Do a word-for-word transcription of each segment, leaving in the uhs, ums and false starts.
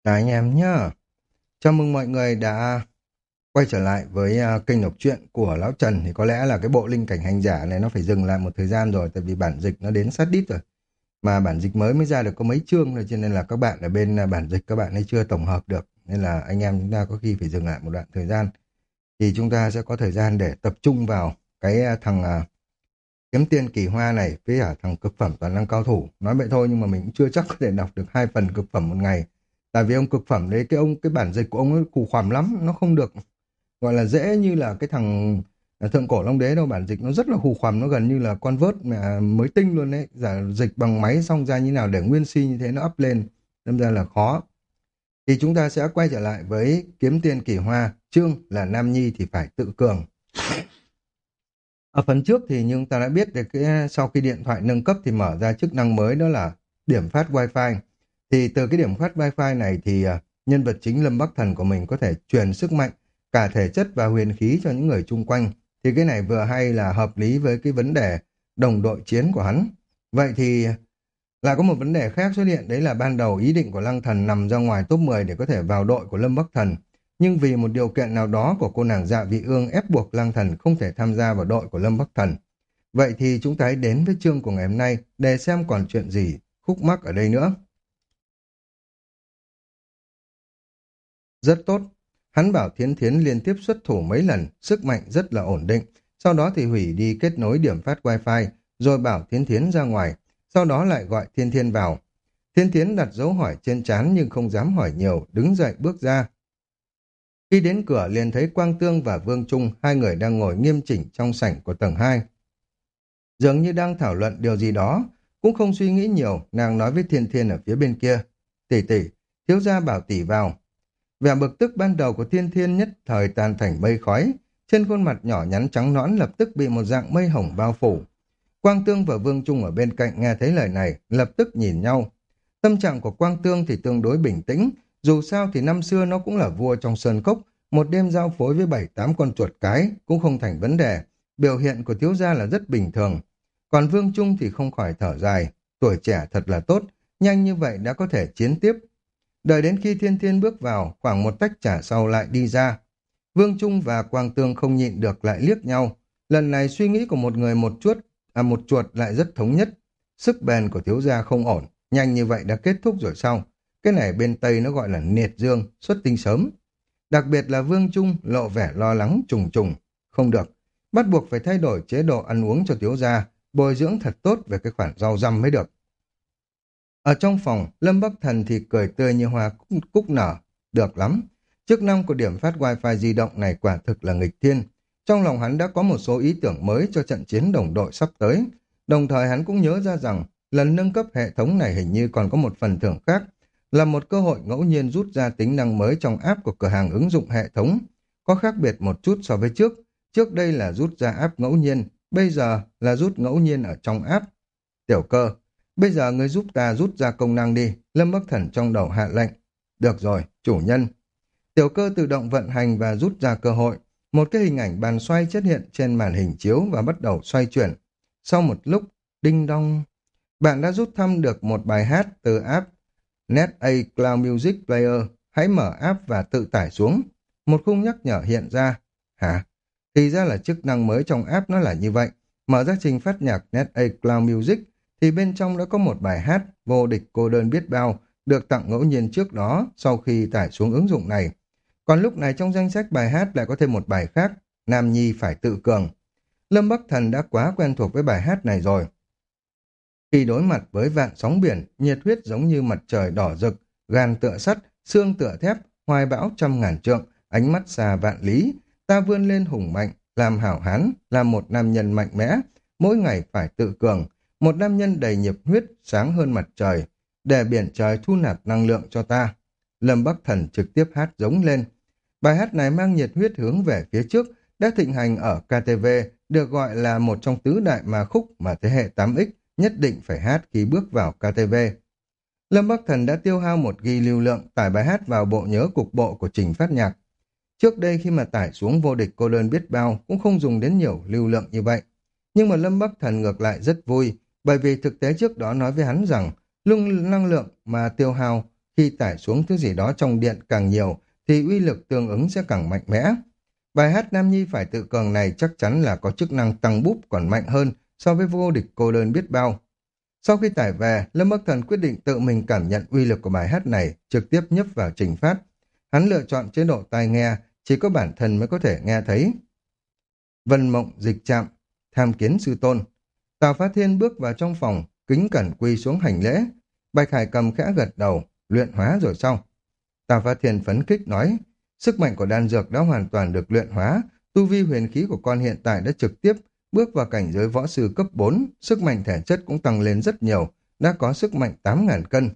Chào anh em nhá. Chào mừng mọi người đã quay trở lại với à, kênh đọc truyện của Lão Trần. Thì có lẽ là cái bộ linh cảnh hành giả này nó phải dừng lại một thời gian rồi, tại vì bản dịch nó đến sát đít rồi. Mà bản dịch mới mới ra được có mấy chương rồi, cho nên là các bạn ở bên à, bản dịch các bạn ấy chưa tổng hợp được. Nên là anh em chúng ta có khi phải dừng lại một đoạn thời gian. Thì chúng ta sẽ có thời gian để tập trung vào cái à, thằng à, kiếm tiên kỳ hoa này với cả thằng cực phẩm toàn năng cao thủ. Nói vậy thôi nhưng mà mình cũng chưa chắc có thể đọc được hai phần cực phẩm một ngày. Tại vì ông cực phẩm đấy, cái ông cái bản dịch của ông ấy cù khoằm lắm, nó không được gọi là dễ như là cái thằng à, thượng cổ long đế đâu. Bản dịch nó rất là khù khoằm, nó gần như là con vớt mà mới tinh luôn đấy. Giả dịch bằng máy xong ra như nào để nguyên si như thế nó up lên, đâm ra là khó. Thì chúng ta sẽ quay trở lại với kiếm tiên kỳ hoa, chương là Nam Nhi thì phải tự cường. Ở phần trước thì nhưng ta đã biết được cái sau khi điện thoại nâng cấp thì mở ra chức năng mới, đó là điểm phát wifi. Thì từ cái điểm phát wifi này thì à, nhân vật chính Lâm Bắc Thần của mình có thể truyền sức mạnh, cả thể chất và huyền khí cho những người chung quanh. Thì cái này vừa hay là hợp lý với cái vấn đề đồng đội chiến của hắn. Vậy thì lại có một vấn đề khác xuất hiện, đấy là ban đầu ý định của Lăng Thần nằm ra ngoài top mười để có thể vào đội của Lâm Bắc Thần. Nhưng vì một điều kiện nào đó của cô nàng Dạ Vị Ương ép buộc Lăng Thần không thể tham gia vào đội của Lâm Bắc Thần. Vậy thì chúng ta hãy đến với chương của ngày hôm nay để xem còn chuyện gì khúc mắc ở đây nữa. Rất tốt. Hắn bảo Thiến Thiến liên tiếp xuất thủ mấy lần, sức mạnh rất là ổn định. Sau đó thì hủy đi kết nối điểm phát wifi, rồi bảo Thiến Thiến ra ngoài. Sau đó lại gọi Thiên Thiên vào. Thiên Thiến đặt dấu hỏi trên trán nhưng không dám hỏi nhiều, đứng dậy bước ra. Khi đến cửa liền thấy Quang Tương và Vương Trung, hai người đang ngồi nghiêm chỉnh trong sảnh của tầng hai. Dường như đang thảo luận điều gì đó, cũng không suy nghĩ nhiều, nàng nói với Thiên Thiên ở phía bên kia. Tỷ tỷ, thiếu gia bảo tỷ vào. Vẻ bực tức ban đầu của Thiên Thiên nhất thời tan thành mây khói, trên khuôn mặt nhỏ nhắn trắng nõn lập tức bị một dạng mây hồng bao phủ. Quang Tương và Vương Trung ở bên cạnh nghe thấy lời này, lập tức nhìn nhau. Tâm trạng của Quang Tương thì tương đối bình tĩnh, dù sao thì năm xưa nó cũng là vua trong sơn cốc, một đêm giao phối với bảy tám con chuột cái cũng không thành vấn đề, biểu hiện của thiếu gia là rất bình thường. Còn Vương Trung thì không khỏi thở dài, tuổi trẻ thật là tốt, nhanh như vậy đã có thể chiến tiếp. Đợi đến khi Thiên Thiên bước vào, khoảng một tách trà sau lại đi ra. Vương Trung và Quang Tương không nhịn được lại liếc nhau. Lần này suy nghĩ của một người một chuột, à một chuột lại rất thống nhất. Sức bền của thiếu gia không ổn, nhanh như vậy đã kết thúc rồi sao? Cái này bên Tây nó gọi là niệt dương, xuất tinh sớm. Đặc biệt là Vương Trung lộ vẻ lo lắng trùng trùng. Không được, bắt buộc phải thay đổi chế độ ăn uống cho thiếu gia, bồi dưỡng thật tốt về cái khoản rau răm mới được. Ở trong phòng, Lâm Bắc Thần thì cười tươi như hoa cúc, cúc nở. Được lắm. Chức năng của điểm phát wifi di động này quả thực là nghịch thiên. Trong lòng hắn đã có một số ý tưởng mới cho trận chiến đồng đội sắp tới. Đồng thời hắn cũng nhớ ra rằng lần nâng cấp hệ thống này hình như còn có một phần thưởng khác, là một cơ hội ngẫu nhiên rút ra tính năng mới trong app của cửa hàng ứng dụng hệ thống. Có khác biệt một chút so với trước. Trước đây là rút ra app ngẫu nhiên, bây giờ là rút ngẫu nhiên ở trong app. Tiểu Cơ, bây giờ ngươi giúp ta rút ra công năng đi, Lâm Bắc Thần trong đầu hạ lệnh. Được rồi, chủ nhân. Tiểu Cơ tự động vận hành và rút ra cơ hội. Một cái hình ảnh bàn xoay xuất hiện trên màn hình chiếu và bắt đầu xoay chuyển. Sau một lúc, đinh đong, bạn đã rút thăm được một bài hát từ app NetA Cloud Music Player. Hãy mở app và tự tải xuống. Một khung nhắc nhở hiện ra. Hả? Thì ra là chức năng mới trong app nó là như vậy. Mở ra trình phát nhạc NetA Cloud Music thì bên trong đã có một bài hát vô địch cô đơn biết bao được tặng ngẫu nhiên trước đó sau khi tải xuống ứng dụng này. Còn lúc này trong danh sách bài hát lại có thêm một bài khác, Nam Nhi phải tự cường. Lâm Bắc Thần đã quá quen thuộc với bài hát này rồi. Khi đối mặt với vạn sóng biển, nhiệt huyết giống như mặt trời đỏ rực, gan tựa sắt, xương tựa thép, hoài bão trăm ngàn trượng, ánh mắt xa vạn lý, ta vươn lên hùng mạnh, làm hảo hán, làm một nam nhân mạnh mẽ, mỗi ngày phải tự cường, một nam nhân đầy nhiệt huyết, sáng hơn mặt trời, để biển trời thu nạp năng lượng cho ta. Lâm Bắc Thần trực tiếp hát giống lên. Bài hát này mang nhiệt huyết hướng về phía trước, đã thịnh hành ở ca tê vê, được gọi là một trong tứ đại ma khúc mà thế hệ tám ích nhất định phải hát khi bước vào ca tê vê. Lâm Bắc Thần đã tiêu hao một ghi lưu lượng tải bài hát vào bộ nhớ cục bộ của trình phát nhạc. Trước đây khi mà tải xuống vô địch cô đơn biết bao cũng không dùng đến nhiều lưu lượng như vậy. Nhưng mà Lâm Bắc Thần ngược lại rất vui, bởi vì thực tế trước đó nói với hắn rằng lung năng lượng mà tiêu hao Khi tải xuống thứ gì đó trong điện càng nhiều, thì uy lực tương ứng sẽ càng mạnh mẽ. Bài hát Nam Nhi phải tự cường này chắc chắn là có chức năng tăng búp còn mạnh hơn so với vô địch cô đơn biết bao. Sau khi tải về, Lâm Bắc Thần quyết định tự mình cảm nhận uy lực của bài hát này, trực tiếp nhấp vào trình phát. Hắn lựa chọn chế độ tai nghe, chỉ có bản thân mới có thể nghe thấy. Vân mộng dịch trạm, tham kiến sư tôn. Tào Phá Thiên bước vào trong phòng, kính cẩn quỳ xuống hành lễ. Bạch Hải Cầm khẽ gật đầu, luyện hóa rồi xong. Tào Phá Thiên phấn khích nói, sức mạnh của đan dược đã hoàn toàn được luyện hóa, tu vi huyền khí của con hiện tại đã trực tiếp bước vào cảnh giới võ sư cấp bốn, sức mạnh thể chất cũng tăng lên rất nhiều, đã có sức mạnh tám ngàn cân.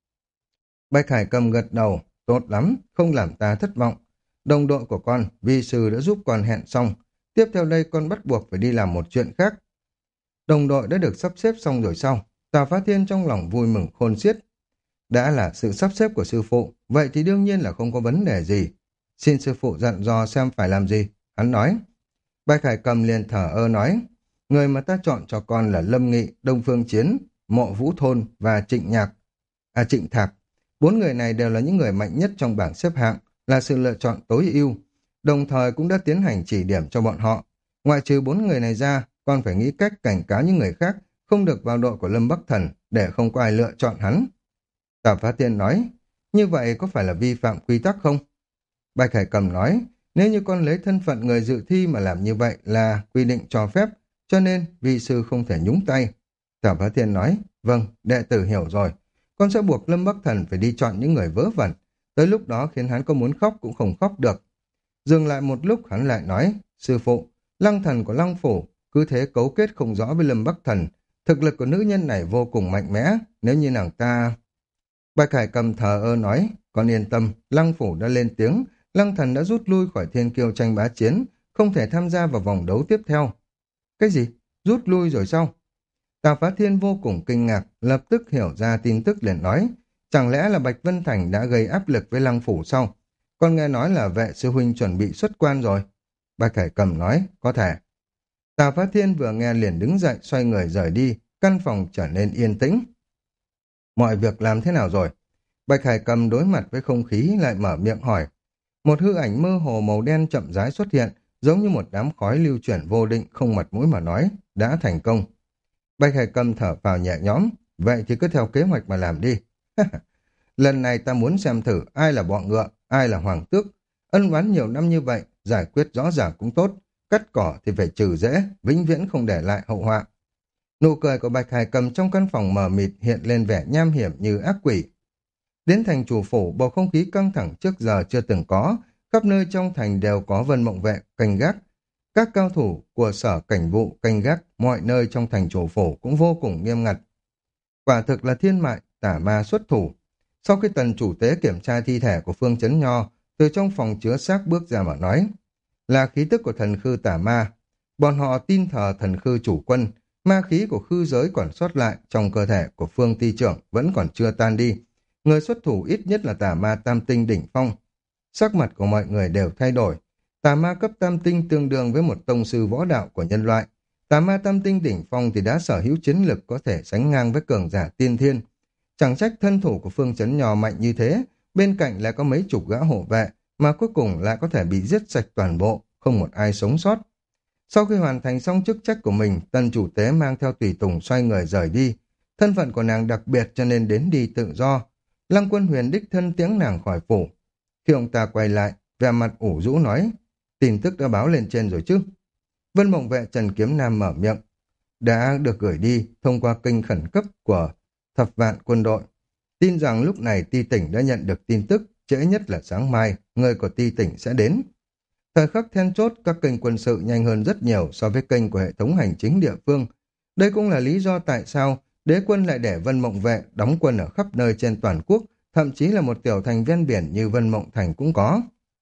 Bạch Hải Cầm gật đầu, tốt lắm, không làm ta thất vọng. Đồng đội của con, vi sư đã giúp con hẹn xong, tiếp theo đây con bắt buộc phải đi làm một chuyện khác. Đồng đội đã được sắp xếp xong rồi sao? Tào Phá Thiên trong lòng vui mừng khôn xiết. Đã là sự sắp xếp của sư phụ, vậy thì đương nhiên là không có vấn đề gì. Xin sư phụ dặn dò xem phải làm gì, hắn nói. Bạch Hải Cầm liền thở ơ nói, người mà ta chọn cho con là Lâm Nghị, Đông Phương Chiến, Mộ Vũ Thôn và Trịnh Nhạc, à Trịnh Thạc. Bốn người này đều là những người mạnh nhất trong bảng xếp hạng, là sự lựa chọn tối ưu, đồng thời cũng đã tiến hành chỉ điểm cho bọn họ. Ngoại trừ bốn người này ra, con phải nghĩ cách cảnh cáo những người khác không được vào đội của Lâm Bắc Thần để không có ai lựa chọn hắn. Tào Phá Thiên nói, như vậy có phải là vi phạm quy tắc không? Bạch Hải Cầm nói, nếu như con lấy thân phận người dự thi mà làm như vậy là quy định cho phép, cho nên vi sư không thể nhúng tay. Tào Phá Thiên nói, vâng, đệ tử hiểu rồi. Con sẽ buộc Lâm Bắc Thần phải đi chọn những người vớ vẩn. Tới lúc đó khiến hắn có muốn khóc cũng không khóc được. Dừng lại một lúc hắn lại nói, sư phụ, Lăng Thần của Lăng Phủ cứ thế cấu kết không rõ với Lâm Bắc Thần. Thực lực của nữ nhân này vô cùng mạnh mẽ, nếu như nàng ta... Bạch Hải Cầm thờ ơ nói, con yên tâm, Lăng Phủ đã lên tiếng, Lăng Thần đã rút lui khỏi Thiên Kiêu tranh bá chiến, không thể tham gia vào vòng đấu tiếp theo. Cái gì? Rút lui rồi sao? Tào Phá Thiên vô cùng kinh ngạc, lập tức hiểu ra tin tức liền nói, chẳng lẽ là Bạch Vân Thành đã gây áp lực với Lăng Phủ sao? Con nghe nói là vệ sư huynh chuẩn bị xuất quan rồi. Bạch Hải Cầm nói, có thể. Tào Phá Thiên vừa nghe liền đứng dậy, xoay người rời đi, căn phòng trở nên yên tĩnh. Mọi việc làm thế nào rồi? Bạch Hải Cầm đối mặt với không khí lại mở miệng hỏi. Một hư ảnh mơ hồ màu đen chậm rãi xuất hiện, giống như một đám khói lưu chuyển vô định, không mặt mũi mà nói, đã thành công. Bạch Hải Cầm thở vào nhẹ nhõm, vậy thì cứ theo kế hoạch mà làm đi. Lần này ta muốn xem thử ai là bọ ngựa, ai là hoàng tước. Ân oán nhiều năm như vậy, giải quyết rõ ràng cũng tốt. Cắt cỏ thì phải trừ rễ, vĩnh viễn không để lại hậu họa. Nụ cười của Bạch Hải Cầm trong căn phòng mờ mịt hiện lên vẻ nham hiểm như ác quỷ. Đến thành chủ phủ, bầu không khí căng thẳng trước giờ chưa từng có, khắp nơi trong thành đều có Vân Mộng Vệ canh gác. Các cao thủ của sở cảnh vụ canh gác mọi nơi trong thành chủ phủ cũng vô cùng nghiêm ngặt. Quả thực là thiên mại, tả ma xuất thủ. Sau khi tần chủ tế kiểm tra thi thể của Phương Chấn Nho, từ trong phòng chứa xác bước ra mà nói, là khí tức của thần khư tả ma. Bọn họ tin thờ thần khư chủ quân, ma khí của khư giới còn sót lại trong cơ thể của Phương ty trưởng vẫn còn chưa tan đi. Người xuất thủ ít nhất là tà ma tam tinh đỉnh phong. Sắc mặt của mọi người đều thay đổi. Tà ma cấp tam tinh tương đương với một tông sư võ đạo của nhân loại. Tà ma tam tinh đỉnh phong thì đã sở hữu chiến lực có thể sánh ngang với cường giả tiên thiên. Chẳng trách thân thủ của Phương Chấn Nho mạnh như thế, bên cạnh lại có mấy chục gã hộ vệ, mà cuối cùng lại có thể bị giết sạch toàn bộ, không một ai sống sót. Sau khi hoàn thành xong chức trách của mình, tần chủ tế mang theo tùy tùng xoay người rời đi. Thân phận của nàng đặc biệt cho nên đến đi tự do. Lăng Quân Huyền đích thân tiễn nàng khỏi phủ. Khi ông ta quay lại, vẻ mặt ủ rũ nói, tin tức đã báo lên trên rồi chứ. Vân Mộng Vệ Trần Kiếm Nam mở miệng, đã được gửi đi thông qua kênh khẩn cấp của thập vạn quân đội. Tin rằng lúc này Ti tỉnh đã nhận được tin tức, trễ nhất là sáng mai, người của Ti tỉnh sẽ đến. Thời khắc then chốt, các kênh quân sự nhanh hơn rất nhiều so với kênh của hệ thống hành chính địa phương. Đây cũng là lý do tại sao đế quân lại để Vân Mộng Vệ đóng quân ở khắp nơi trên toàn quốc, thậm chí là một tiểu thành ven biển như Vân Mộng Thành cũng có.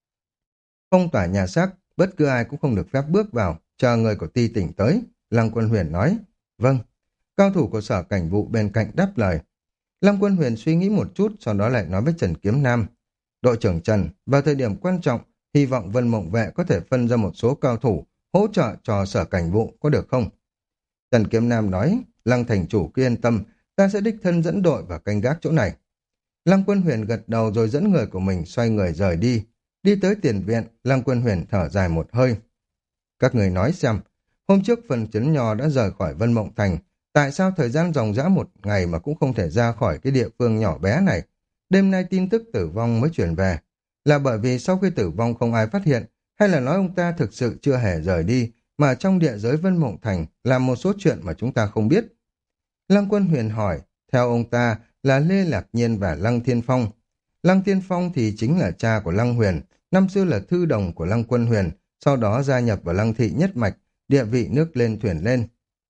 Phong tỏa nhà xác, bất cứ ai cũng không được phép bước vào, chờ người của Ti tỉnh tới. Lăng Quân Huyền nói, vâng. Cao thủ của sở cảnh vụ bên cạnh đáp lời. Lăng Quân Huyền suy nghĩ một chút, sau đó lại nói với Trần Kiếm Nam, đội trưởng Trần, vào thời điểm quan trọng, hy vọng Vân Mộng Vệ có thể phân ra một số cao thủ hỗ trợ cho sở cảnh vụ, có được không? Trần Kiếm Nam nói, Lăng thành chủ cứ yên tâm, ta sẽ đích thân dẫn đội và canh gác chỗ này. Lăng Quân Huyền gật đầu rồi dẫn người của mình xoay người rời đi. Đi tới tiền viện, Lăng Quân Huyền thở dài một hơi. Các người nói xem, hôm trước phần chấn nho đã rời khỏi Vân Mộng Thành, tại sao thời gian ròng rã một ngày mà cũng không thể ra khỏi cái địa phương nhỏ bé này? Đêm nay tin tức tử vong mới chuyển về. Là bởi vì sau khi tử vong không ai phát hiện, hay là nói ông ta thực sự chưa hề rời đi, mà trong địa giới Vân Mộng Thành làm một số chuyện mà chúng ta không biết? Lăng Quân Huyền hỏi, theo ông ta là Lê Lạc Nhiên và Lăng Thiên Phong. Lăng Thiên Phong thì chính là cha của Lăng Huyền, năm xưa là thư đồng của Lăng Quân Huyền, sau đó gia nhập vào Lăng Thị nhất mạch, địa vị nước lên thuyền lên.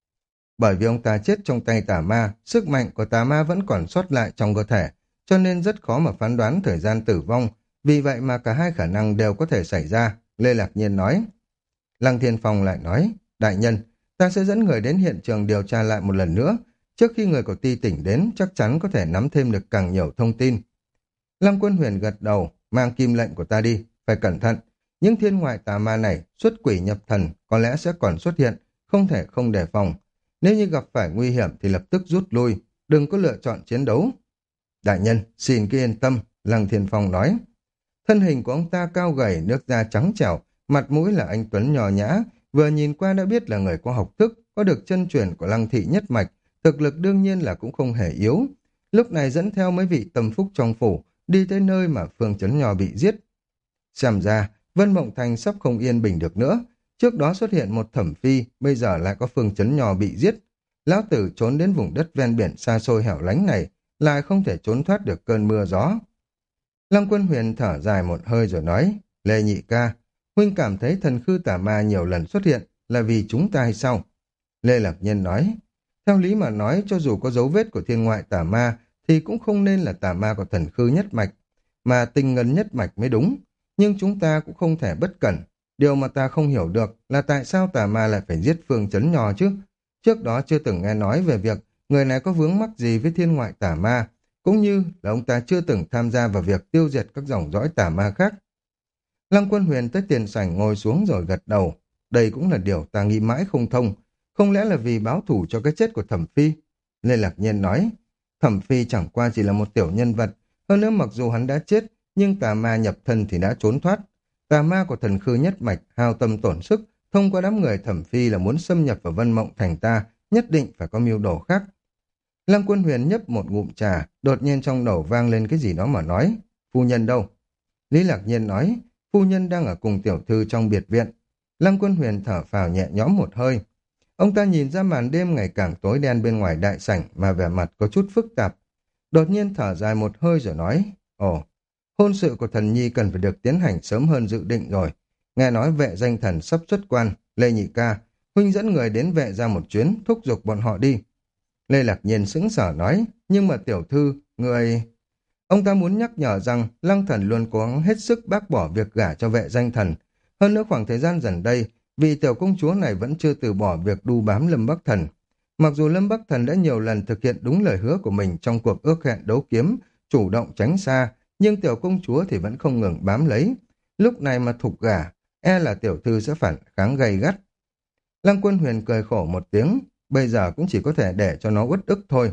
Bởi vì ông ta chết trong tay tà ma, sức mạnh của tà ma vẫn còn sót lại trong cơ thể, cho nên rất khó mà phán đoán thời gian tử vong, vì vậy mà cả hai khả năng đều có thể xảy ra, Lê Lạc Nhiên nói. Lăng Thiên Phong lại nói, đại nhân, ta sẽ dẫn người đến hiện trường điều tra lại một lần nữa, trước khi người của Ti tỉnh đến chắc chắn có thể nắm thêm được càng nhiều thông tin. Lăng Quân Huyền gật đầu, mang kim lệnh của ta đi, phải cẩn thận. Những thiên ngoại tà ma này xuất quỷ nhập thần có lẽ sẽ còn xuất hiện, không thể không đề phòng. Nếu như gặp phải nguy hiểm thì lập tức rút lui, đừng có lựa chọn chiến đấu. Đại nhân, xin cứ yên tâm, Lăng Thiên Phong nói. Thân hình của ông ta cao gầy, nước da trắng trẻo, mặt mũi là anh tuấn nhỏ nhã, vừa nhìn qua đã biết là người có học thức, có được chân truyền của Lăng Thị nhất mạch, thực lực đương nhiên là cũng không hề yếu. Lúc này dẫn theo mấy vị tâm phúc trong phủ, đi tới nơi mà Phương Chấn Nho bị giết. Xem ra, Vân Mộng Thành sắp không yên bình được nữa. Trước đó xuất hiện một thẩm phi, bây giờ lại có Phương Chấn Nho bị giết. Lão tử trốn đến vùng đất ven biển xa xôi hẻo lánh này, lại không thể trốn thoát được cơn mưa gió. Lăng Quân Huyền thở dài một hơi rồi nói, Lê Nhị ca, huynh cảm thấy thần khư tà ma nhiều lần xuất hiện là vì chúng ta hay sao? Lê Lạc Nhân nói, theo lý mà nói cho dù có dấu vết của thiên ngoại tà ma thì cũng không nên là tà ma của thần khư nhất mạch, mà tinh ngân nhất mạch mới đúng. Nhưng chúng ta cũng không thể bất cẩn. Điều mà ta không hiểu được là tại sao tà ma lại phải giết Phương Chấn Nho chứ? Trước đó chưa từng nghe nói về việc người này có vướng mắc gì với thiên ngoại tà ma, cũng như là ông ta chưa từng tham gia vào việc tiêu diệt các dòng dõi tà ma khác. Lăng Quân Huyền tới tiền sảnh ngồi xuống rồi gật đầu. Đây cũng là điều ta nghĩ mãi không thông. Không lẽ là vì báo thù cho cái chết của Thẩm Phi? Lê Lạc Nhiên nói, Thẩm Phi chẳng qua chỉ là một tiểu nhân vật. Hơn nữa mặc dù hắn đã chết, nhưng tà ma nhập thân thì đã trốn thoát. Tà ma của thần khư nhất mạch hao tâm tổn sức, thông qua đám người Thẩm Phi là muốn xâm nhập vào Vân Mộng Thành ta, nhất định phải có mưu đồ khác. Lăng Quân Huyền nhấp một ngụm trà, đột nhiên trong đầu vang lên cái gì đó mà nói, phu nhân đâu? Lý Lạc Nhiên nói, phu nhân đang ở cùng tiểu thư trong biệt viện. Lăng Quân Huyền thở phào nhẹ nhõm một hơi. Ông ta nhìn ra màn đêm ngày càng tối đen bên ngoài đại sảnh mà vẻ mặt có chút phức tạp. Đột nhiên thở dài một hơi rồi nói, ồ, hôn sự của thần nhi cần phải được tiến hành sớm hơn dự định rồi. Nghe nói vệ danh thần sắp xuất quan, Lê Nhị ca, huynh dẫn người đến vệ ra một chuyến, thúc giục bọn họ đi. Lê Lạc Nhiên sững sờ nói, nhưng mà tiểu thư, người... Ông ta muốn nhắc nhở rằng Lăng Thần luôn cố gắng hết sức bác bỏ việc gả cho vệ danh thần. Hơn nữa khoảng thời gian gần đây, vị tiểu công chúa này vẫn chưa từ bỏ việc đu bám Lâm Bắc Thần. Mặc dù Lâm Bắc Thần đã nhiều lần thực hiện đúng lời hứa của mình trong cuộc ước hẹn đấu kiếm, chủ động tránh xa, nhưng tiểu công chúa thì vẫn không ngừng bám lấy. Lúc này mà thục gả, e là tiểu thư sẽ phản kháng gay gắt. Lăng Quân Huyền cười khổ một tiếng, bây giờ cũng chỉ có thể để cho nó uất ức thôi.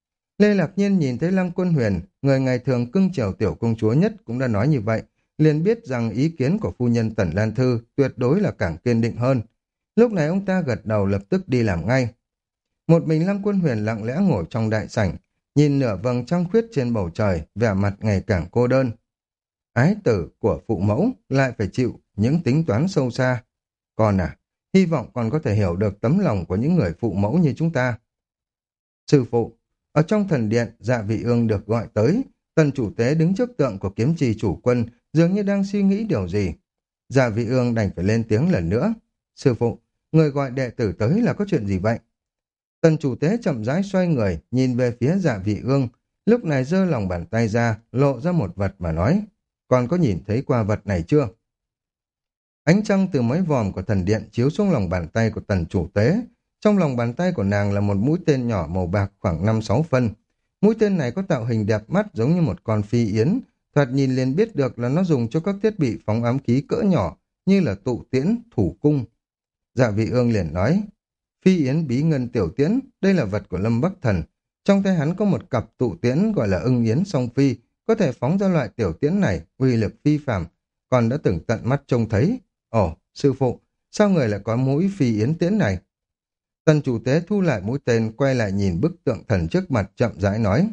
Lê Lạc Nhiên nhìn thấy Lăng Quân Huyền, người ngày thường cưng chiều tiểu công chúa nhất cũng đã nói như vậy, liền biết rằng ý kiến của phu nhân Tần Lan Thư tuyệt đối là càng kiên định hơn. Lúc này ông ta gật đầu lập tức đi làm ngay. Một mình Lăng Quân Huyền lặng lẽ ngồi trong đại sảnh, nhìn nửa vầng trăng khuyết trên bầu trời, vẻ mặt ngày càng cô đơn. Ái tử của phụ mẫu lại phải chịu những tính toán sâu xa. Con à, hy vọng con có thể hiểu được tấm lòng của những người phụ mẫu như chúng ta. Sư phụ, ở trong thần điện, Dạ Vị Ương được gọi tới. Tần chủ tế đứng trước tượng của kiếm trì chủ quân, dường như đang suy nghĩ điều gì. Dạ Vị Ương đành phải lên tiếng lần nữa. Sư phụ, người gọi đệ tử tới là có chuyện gì vậy? Tần chủ tế chậm rãi xoay người, nhìn về phía Dạ Vị Ương, lúc này giơ lòng bàn tay ra, lộ ra một vật mà nói, con có nhìn thấy qua vật này chưa? Ánh trăng từ mấy vòm của thần điện chiếu xuống lòng bàn tay của tần chủ tế. Trong lòng bàn tay của nàng là một mũi tên nhỏ màu bạc khoảng năm sáu phân. Mũi tên này có tạo hình đẹp mắt giống như một con phi yến, thoạt nhìn liền biết được là nó dùng cho các thiết bị phóng ám khí cỡ nhỏ như là tụ tiễn, thủ cung. Dạ Vị Ương liền nói, phi yến bí ngân tiểu tiễn, đây là vật của Lâm Bắc Thần. Trong tay hắn có một cặp tụ tiễn gọi là ưng yến song phi, có thể phóng ra loại tiểu tiễn này, uy lực phi phàm, còn đã từng tận mắt trông thấy. Ồ, sư phụ, sao người lại có mũi phi yến tiễn này? Tần chủ tế thu lại mũi tên, quay lại nhìn bức tượng thần trước mặt chậm rãi nói.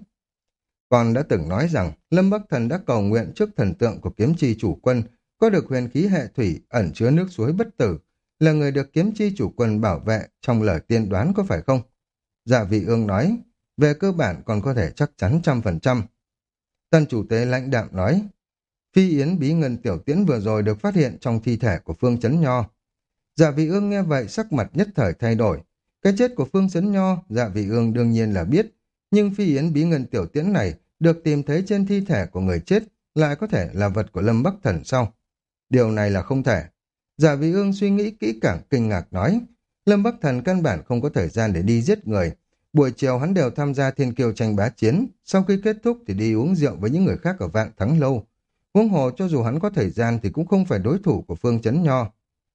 Con đã từng nói rằng Lâm Bắc Thần đã cầu nguyện trước thần tượng của kiếm chi chủ quân, có được huyền khí hệ thủy ẩn chứa nước suối bất tử, là người được kiếm chi chủ quân bảo vệ trong lời tiên đoán có phải không? Dạ vị ương nói, về cơ bản còn có thể chắc chắn trăm phần trăm. Tần chủ tế lãnh đạm nói, phi yến bí ngân tiểu tiễn vừa rồi được phát hiện trong thi thể của Phương Chấn Nho. Dạ vị ương nghe vậy sắc mặt nhất thời thay đổi. Cái chết của Phương Chấn Nho, dạ vị ương đương nhiên là biết, nhưng phi yến bí ngân tiểu tiễn này được tìm thấy trên thi thể của người chết lại có thể là vật của Lâm Bắc Thần sau. Điều này là không thể. Dạ vị ương suy nghĩ kỹ càng kinh ngạc nói, Lâm Bắc Thần căn bản không có thời gian để đi giết người. Buổi chiều hắn đều tham gia thiên kiêu tranh bá chiến, sau khi kết thúc thì đi uống rượu với những người khác ở Vạn Thắng Lâu. Huống hồ cho dù hắn có thời gian thì cũng không phải đối thủ của Phương Chấn Nho.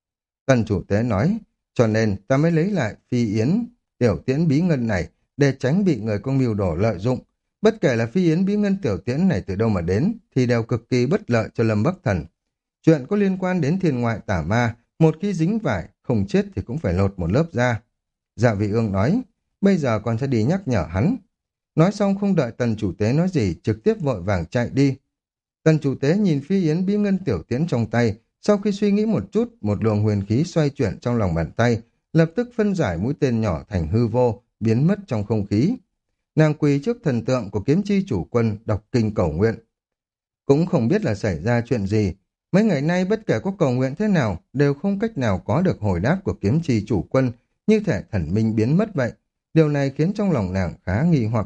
Tần chủ tế nói, cho nên ta mới lấy lại phi yến, tiểu tiễn bí ngân này để tránh bị người có mưu đồ lợi dụng. Bất kể là phi yến bí ngân tiểu tiễn này từ đâu mà đến thì đều cực kỳ bất lợi cho Lâm Bắc Thần. Chuyện có liên quan đến thiên ngoại tả ma, một khi dính vải, không chết thì cũng phải lột một lớp da. Dạ vị ương nói, bây giờ con sẽ đi nhắc nhở hắn. Nói xong không đợi tần chủ tế nói gì, trực tiếp vội vàng chạy đi. Tần chủ tế nhìn phi yến bí ngân tiểu tiễn trong tay, sau khi suy nghĩ một chút, một luồng huyền khí xoay chuyển trong lòng bàn tay, lập tức phân giải mũi tên nhỏ thành hư vô, biến mất trong không khí. Nàng quỳ trước thần tượng của kiếm chi chủ quân, đọc kinh cầu nguyện. Cũng không biết là xảy ra chuyện gì, mấy ngày nay bất kể có cầu nguyện thế nào, đều không cách nào có được hồi đáp của kiếm chi chủ quân, như thể thần minh biến mất vậy. Điều này khiến trong lòng nàng khá nghi hoặc.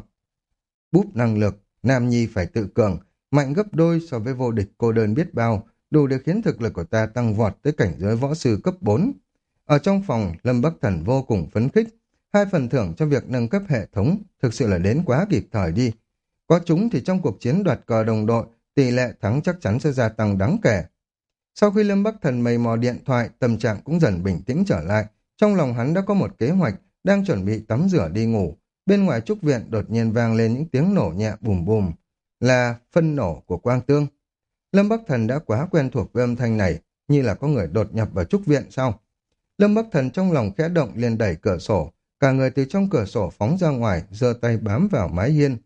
Búp năng lực, nam nhi phải tự cường, mạnh gấp đôi so với vô địch cô đơn biết bao, đủ để khiến thực lực của ta tăng vọt tới cảnh giới võ sư cấp bốn. Ở trong phòng, Lâm Bắc Thần vô cùng phấn khích. Hai phần thưởng cho việc nâng cấp hệ thống thực sự là đến quá kịp thời đi. Có chúng thì trong cuộc chiến đoạt cờ đồng đội, tỷ lệ thắng chắc chắn sẽ gia tăng đáng kể. Sau khi Lâm Bắc Thần mày mò điện thoại, tâm trạng cũng dần bình tĩnh trở lại. Trong lòng hắn đã có một kế hoạch, đang chuẩn bị tắm rửa đi ngủ. Bên ngoài trúc viện đột nhiên vang lên những tiếng nổ nhẹ bùm bùm, là phân nổ của quang tương. Lâm Bắc Thần đã quá quen thuộc với âm thanh này, như là có người đột nhập vào trúc viện sau. Lâm Bắc Thần trong lòng khẽ động liền đẩy cửa sổ, cả người từ trong cửa sổ phóng ra ngoài, giơ tay bám vào mái hiên.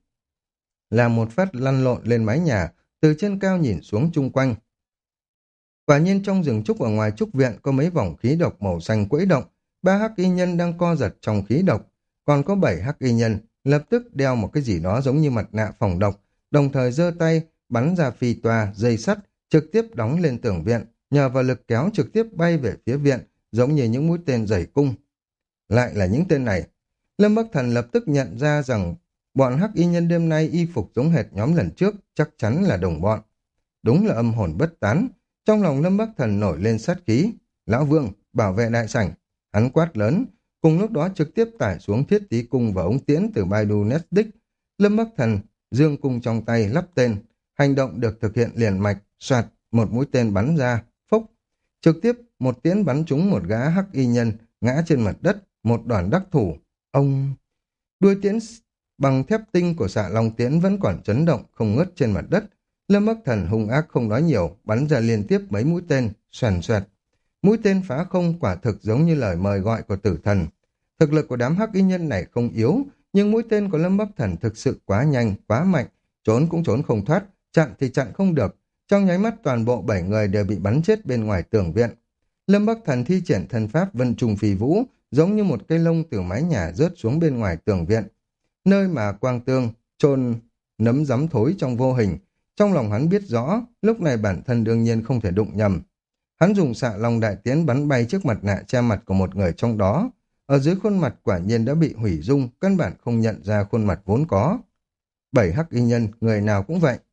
Làm một phát lăn lộn lên mái nhà, từ trên cao nhìn xuống chung quanh. Quả nhiên trong rừng trúc ở ngoài trúc viện có mấy vòng khí độc màu xanh quẫy động, ba hắc y nhân đang co giật trong khí độc, còn có bảy hắc y nhân lập tức đeo một cái gì đó giống như mặt nạ phòng độc, đồng thời giơ tay bắn ra phi toa dây sắt trực tiếp đóng lên tường viện, nhờ vào lực kéo trực tiếp bay về phía viện, giống như những mũi tên giày cung. Lại là những tên này. Lâm Bắc Thần lập tức nhận ra rằng bọn hắc y nhân đêm nay y phục giống hệt nhóm lần trước, chắc chắn là đồng bọn. Đúng là âm hồn bất tán. Trong lòng Lâm Bắc Thần nổi lên sát khí. Lão Vương, bảo vệ đại sảnh. Hắn quát lớn, cùng lúc đó trực tiếp tải xuống thiết tí cung và ống tiễn từ Baidu Netdisk. Lâm Bắc Thần dương cung trong tay lắp tên. Hành động được thực hiện liền mạch, soạt, một mũi tên bắn ra, phốc. Trực tiếp một tiễn bắn trúng một gã hắc y nhân, ngã trên mặt đất, một đoàn đắc thủ. Ông... Đuôi tiễn bằng thép tinh của xạ long tiễn vẫn còn chấn động, không ngớt trên mặt đất. Lâm Bắc Thần hung ác không nói nhiều, bắn ra liên tiếp mấy mũi tên, xoèn xoẹt. Mũi tên phá không quả thực giống như lời mời gọi của tử thần. Thực lực của đám hắc y nhân này không yếu, nhưng mũi tên của Lâm Bắc Thần thực sự quá nhanh, quá mạnh, trốn cũng trốn không thoát, chặn thì chặn không được. Trong nháy mắt toàn bộ bảy người đều bị bắn chết bên ngoài tường viện. Lâm Bắc Thần thi triển thân pháp vân trùng phi vũ, giống như một cây lông từ mái nhà rớt xuống bên ngoài tường viện. Nơi mà quang tương chôn nấm rắm thối trong vô hình. Trong lòng hắn biết rõ, lúc này bản thân đương nhiên không thể đụng nhầm. Hắn dùng xạ long đại tiến bắn bay trước mặt nạ che mặt của một người trong đó. Ở dưới khuôn mặt quả nhiên đã bị hủy dung, căn bản không nhận ra khuôn mặt vốn có. Bảy hắc y nhân, người nào cũng vậy.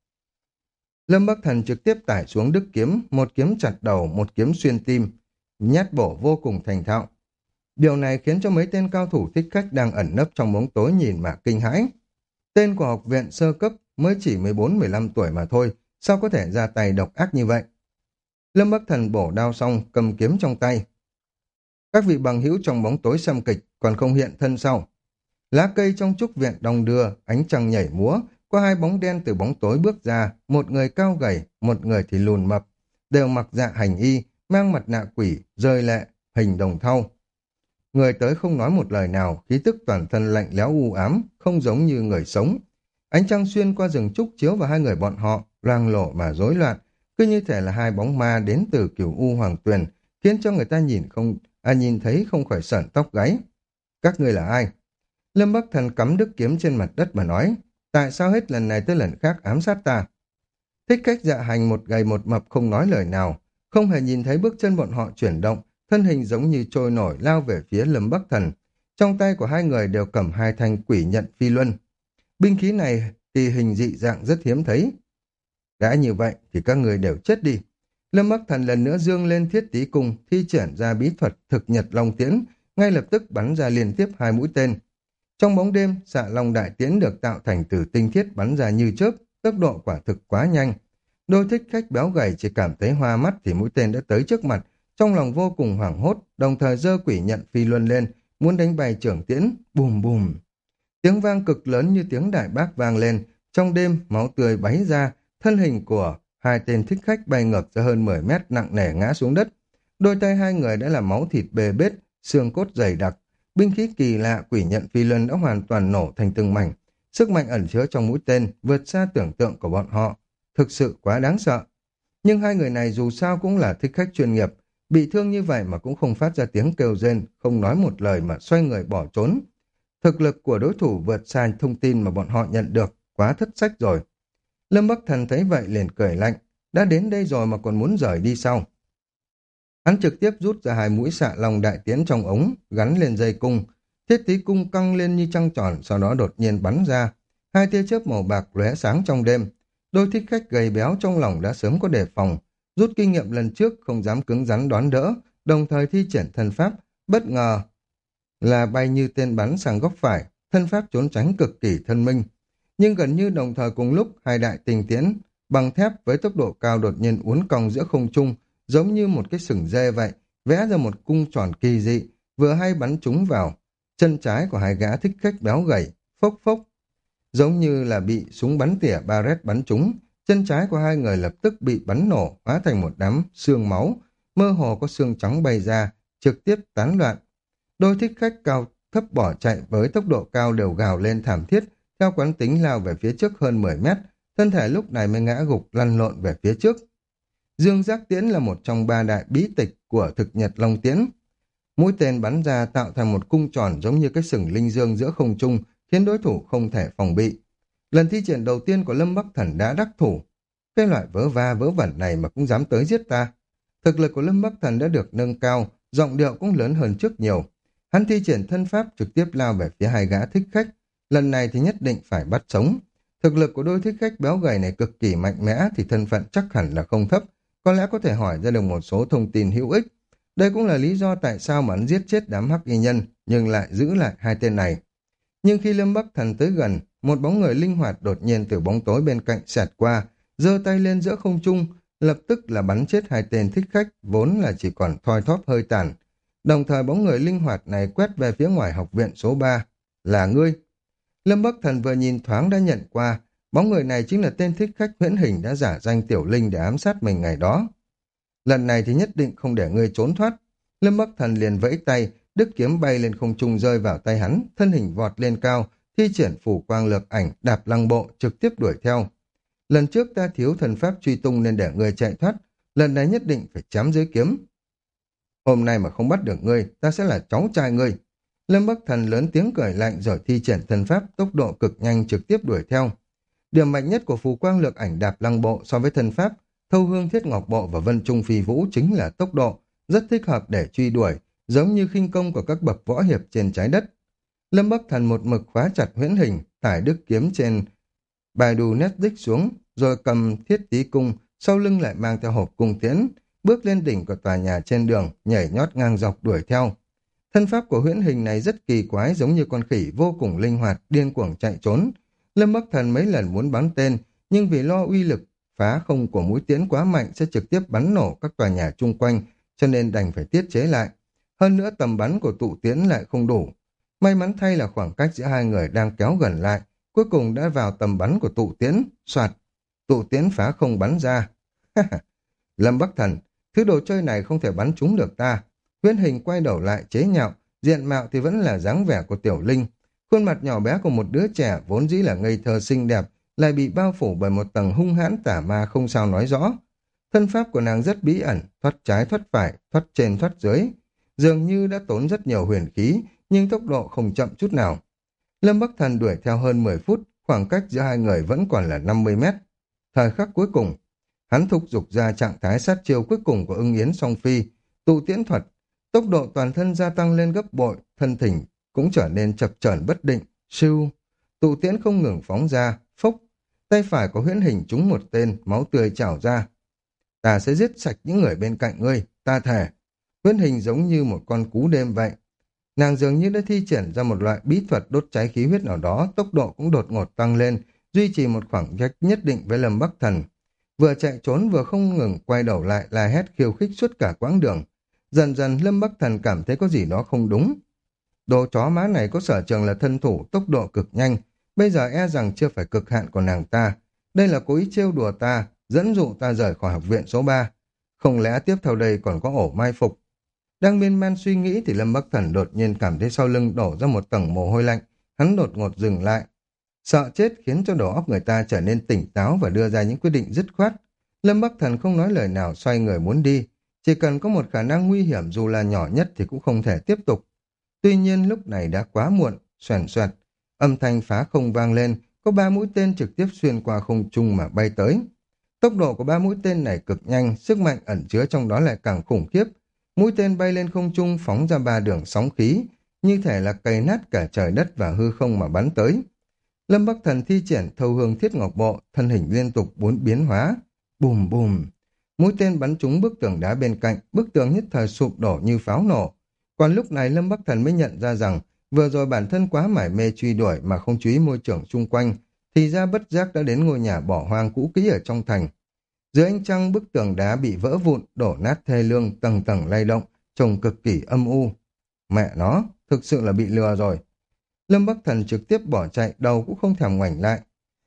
Lâm Bắc Thần trực tiếp tải xuống đức kiếm, một kiếm chặt đầu, một kiếm xuyên tim, nhát bổ vô cùng thành thạo. Điều này khiến cho mấy tên cao thủ thích khách đang ẩn nấp trong bóng tối nhìn mà kinh hãi. Tên của học viện sơ cấp mới chỉ mười bốn mười lăm tuổi mà thôi, sao có thể ra tay độc ác như vậy? Lâm Bắc Thần bổ đao xong, cầm kiếm trong tay. Các vị bằng hữu trong bóng tối xem kịch còn không hiện thân sau. Lá cây trong trúc viện đong đưa, ánh trăng nhảy múa, có hai bóng đen từ bóng tối bước ra, một người cao gầy, một người thì lùn mập, đều mặc dạ hành y, mang mặt nạ quỷ, rơi lệ, hình đồng thau. Người tới không nói một lời nào, khí tức toàn thân lạnh lẽo u ám, không giống như người sống. Ánh trăng xuyên qua rừng trúc chiếu vào hai người bọn họ, loang lổ mà rối loạn, cứ như thể là hai bóng ma đến từ cửu u hoàng tuyền, khiến cho người ta nhìn không, à nhìn thấy không khỏi sởn tóc gáy. Các ngươi là ai? Lâm Bắc Thần cắm đứt kiếm trên mặt đất mà nói, tại sao hết lần này tới lần khác ám sát ta? Thích Khách Dạ Hành một gầy một mập không nói lời nào, không hề nhìn thấy bước chân bọn họ chuyển động, thân hình giống như trôi nổi lao về phía Lâm Bắc Thần. Trong tay của hai người đều cầm hai thanh quỷ nhận phi luân. Binh khí này thì hình dị dạng rất hiếm thấy. Đã như vậy thì các người đều chết đi. Lâm Bắc Thần lần nữa dương lên thiết tí cung, thi triển ra bí thuật thực nhật long tiễn, ngay lập tức bắn ra liên tiếp hai mũi tên. Trong bóng đêm, xạ long đại tiễn được tạo thành từ tinh thiết bắn ra như chớp, tốc độ quả thực quá nhanh. Đôi Thích Khách béo gầy chỉ cảm thấy hoa mắt thì mũi tên đã tới trước mặt, trong lòng vô cùng hoảng hốt, đồng thời giơ quỷ nhận phi luân lên, muốn đánh bay trưởng tiễn, bùm bùm. Tiếng vang cực lớn như tiếng đại bác vang lên, trong đêm máu tươi bấy ra, thân hình của hai tên thích khách bay ngược ra hơn mười mét nặng nề ngã xuống đất. Đôi tay hai người đã là máu thịt bê bết, xương cốt dày đặc, binh khí kỳ lạ quỷ nhận phi luân đã hoàn toàn nổ thành từng mảnh, sức mạnh ẩn chứa trong mũi tên vượt xa tưởng tượng của bọn họ, thực sự quá đáng sợ. Nhưng hai người này dù sao cũng là thích khách chuyên nghiệp, bị thương như vậy mà cũng không phát ra tiếng kêu rên, không nói một lời mà xoay người bỏ trốn. Thực lực của đối thủ vượt xa thông tin mà bọn họ nhận được, quá thất sách rồi. Lâm Bắc Thần thấy vậy liền cười lạnh, đã đến đây rồi mà còn muốn rời đi sau. Hắn trực tiếp rút ra hai mũi xạ long đại tiễn trong ống, gắn lên dây cung. Thiết tí cung căng lên như trăng tròn, sau đó đột nhiên bắn ra. Hai tia chớp màu bạc lóe sáng trong đêm. Đôi thích khách gầy béo trong lòng đã sớm có đề phòng, rút kinh nghiệm lần trước không dám cứng rắn đón đỡ, đồng thời thi triển thân pháp, bất ngờ là bay như tên bắn sang góc phải, thân pháp trốn tránh cực kỳ thân minh. Nhưng gần như đồng thời cùng lúc, hai đại tình tiễn bằng thép với tốc độ cao đột nhiên uốn cong giữa không trung, giống như một cái sừng dê vậy, vẽ ra một cung tròn kỳ dị, vừa hay bắn trúng vào chân trái của hai gã thích khách béo gầy, phốc phốc. Giống như là bị súng bắn tỉa Barrett bắn trúng, chân trái của hai người lập tức bị bắn nổ, hóa thành một đám xương máu, mơ hồ có xương trắng bay ra, trực tiếp tán loạn. Đôi thích khách cao thấp bỏ chạy với tốc độ cao đều gào lên thảm thiết, theo quán tính lao về phía trước hơn mười mét, thân thể lúc này mới ngã gục lăn lộn về phía trước. Dương Giác Tiễn là một trong ba đại bí tịch của thực nhật long tiễn. Mũi tên bắn ra tạo thành một cung tròn giống như cái sừng linh dương giữa không trung, khiến đối thủ không thể phòng bị. Lần thi triển đầu tiên của Lâm Bắc Thần đã đắc thủ. Cái loại vớ va vớ vẩn này mà cũng dám tới giết ta. Thực lực của Lâm Bắc Thần đã được nâng cao, giọng điệu cũng lớn hơn trước nhiều. Hắn thi triển thân pháp trực tiếp lao về phía hai gã thích khách. Lần này thì nhất định phải bắt sống. Thực lực của đôi thích khách béo gầy này cực kỳ mạnh mẽ thì thân phận chắc hẳn là không thấp. Có lẽ có thể hỏi ra được một số thông tin hữu ích. Đây cũng là lý do tại sao mà hắn giết chết đám hắc y nhân nhưng lại giữ lại hai tên này. Nhưng khi Lâm Bắc Thần tới gần, một bóng người linh hoạt đột nhiên từ bóng tối bên cạnh xẹt qua, giơ tay lên giữa không trung, lập tức là bắn chết hai tên thích khách vốn là chỉ còn thoi thóp hơi tàn. Đồng thời bóng người linh hoạt này quét về phía ngoài học viện số ba. Là ngươi. Lâm Bắc Thần vừa nhìn thoáng đã nhận qua, bóng người này chính là tên thích khách huyễn hình đã giả danh Tiểu Linh để ám sát mình ngày đó. Lần này thì nhất định không để ngươi trốn thoát. Lâm Bắc Thần liền vẫy tay, đứt kiếm bay lên không trung rơi vào tay hắn, thân hình vọt lên cao, thi triển phủ quang lược ảnh, đạp lăng bộ, trực tiếp đuổi theo. Lần trước ta thiếu thần pháp truy tung nên để ngươi chạy thoát, lần này nhất định phải chém dưới kiếm. Hôm nay mà không bắt được ngươi, ta sẽ là cháu trai ngươi. Lâm Bắc Thần lớn tiếng cười lạnh rồi thi triển thần pháp tốc độ cực nhanh trực tiếp đuổi theo. Điểm mạnh nhất của phù quang lược ảnh đạp lăng bộ so với thần pháp, thâu hương thiết ngọc bộ và vân trung phi vũ chính là tốc độ, rất thích hợp để truy đuổi, giống như khinh công của các bậc võ hiệp trên trái đất. Lâm Bắc Thần một mực khóa chặt huyễn hình, tải đức kiếm trên bài đù Netflix xuống, rồi cầm thiết tí cung, sau lưng lại mang theo hộp cung tiễn, bước lên đỉnh của tòa nhà trên đường, nhảy nhót ngang dọc đuổi theo. Thân pháp của huyễn hình này rất kỳ quái, giống như con khỉ vô cùng linh hoạt, điên cuồng chạy trốn. Lâm Bắc Thần mấy lần muốn bắn tên, nhưng vì lo uy lực phá không của mũi tiễn quá mạnh sẽ trực tiếp bắn nổ các tòa nhà chung quanh, cho nên đành phải tiết chế lại. Hơn nữa tầm bắn của tụ tiễn lại không đủ. May mắn thay là khoảng cách giữa hai người đang kéo gần lại, cuối cùng đã vào tầm bắn của tụ tiễn, soạt, tụ tiễn phá không bắn ra. Lâm Bắc Thần, thứ đồ chơi này không thể bắn trúng được ta. Huyễn Hình quay đầu lại chế nhạo, diện mạo thì vẫn là dáng vẻ của Tiểu Linh. Khuôn mặt nhỏ bé của một đứa trẻ vốn dĩ là ngây thơ xinh đẹp, lại bị bao phủ bởi một tầng hung hãn tà ma không sao nói rõ. Thân pháp của nàng rất bí ẩn, thoát trái thoát phải, thoát trên thoát dưới. Dường như đã tốn rất nhiều huyền khí, nhưng tốc độ không chậm chút nào. Lâm Bắc Thần đuổi theo hơn mười phút, khoảng cách giữa hai người vẫn còn là năm mươi mét. Thời khắc cuối cùng, hắn thúc giục ra trạng thái sát chiêu cuối cùng của Ưng Yến Song Phi, tụ tiễn thuật. Tốc độ toàn thân gia tăng lên gấp bội, thân thỉnh cũng trở nên chập chờn bất định, siêu. Tụ tiễn không ngừng phóng ra, phốc. Tay phải có Huyễn Hình trúng một tên, máu tươi trào ra. Ta sẽ giết sạch những người bên cạnh ngươi, ta thề. Huyễn Hình giống như một con cú đêm vậy. Nàng dường như đã thi triển ra một loại bí thuật đốt cháy khí huyết nào đó, tốc độ cũng đột ngột tăng lên, duy trì một khoảng cách nhất định với Lâm Bắc Thần. Vừa chạy trốn vừa không ngừng quay đầu lại la hét khiêu khích suốt cả quãng đường. Dần dần Lâm Bắc Thần cảm thấy có gì đó không đúng. Đồ chó má này có sở trường là thân thủ, tốc độ cực nhanh, bây giờ e rằng chưa phải cực hạn của nàng ta. Đây là cố ý trêu đùa ta, dẫn dụ ta rời khỏi học viện số ba. Không lẽ tiếp theo đây còn có ổ mai phục? Đang miên man suy nghĩ thì Lâm Bắc Thần đột nhiên cảm thấy sau lưng đổ ra một tầng mồ hôi lạnh, hắn đột ngột dừng lại. Sợ chết khiến cho đầu óc người ta trở nên tỉnh táo và đưa ra những quyết định dứt khoát. Lâm Bắc Thần không nói lời nào xoay người muốn đi, chỉ cần có một khả năng nguy hiểm dù là nhỏ nhất thì cũng không thể tiếp tục. Tuy nhiên lúc này đã quá muộn, xoèn xoẹt, âm thanh phá không vang lên, có ba mũi tên trực tiếp xuyên qua không trung mà bay tới. Tốc độ của ba mũi tên này cực nhanh, sức mạnh ẩn chứa trong đó lại càng khủng khiếp. Mũi tên bay lên không trung phóng ra ba đường sóng khí, như thể là cày nát cả trời đất và hư không mà bắn tới. Lâm Bắc Thần thi triển thâu hương thiết ngọc bộ, thân hình liên tục bốn biến hóa. Bùm bùm, mũi tên bắn trúng bức tường đá bên cạnh, bức tường nhất thời sụp đổ như pháo nổ. Còn lúc này Lâm Bắc Thần mới nhận ra rằng vừa rồi bản thân quá mải mê truy đuổi mà không chú ý môi trường xung quanh, thì ra bất giác đã đến ngôi nhà bỏ hoang cũ kỹ ở trong thành. Dưới ánh trăng bức tường đá bị vỡ vụn, đổ nát thê lương, tầng tầng lay động, trông cực kỳ âm u. Mẹ nó, thực sự là bị lừa rồi. Lâm Bắc Thần trực tiếp bỏ chạy, đầu cũng không thèm ngoảnh lại.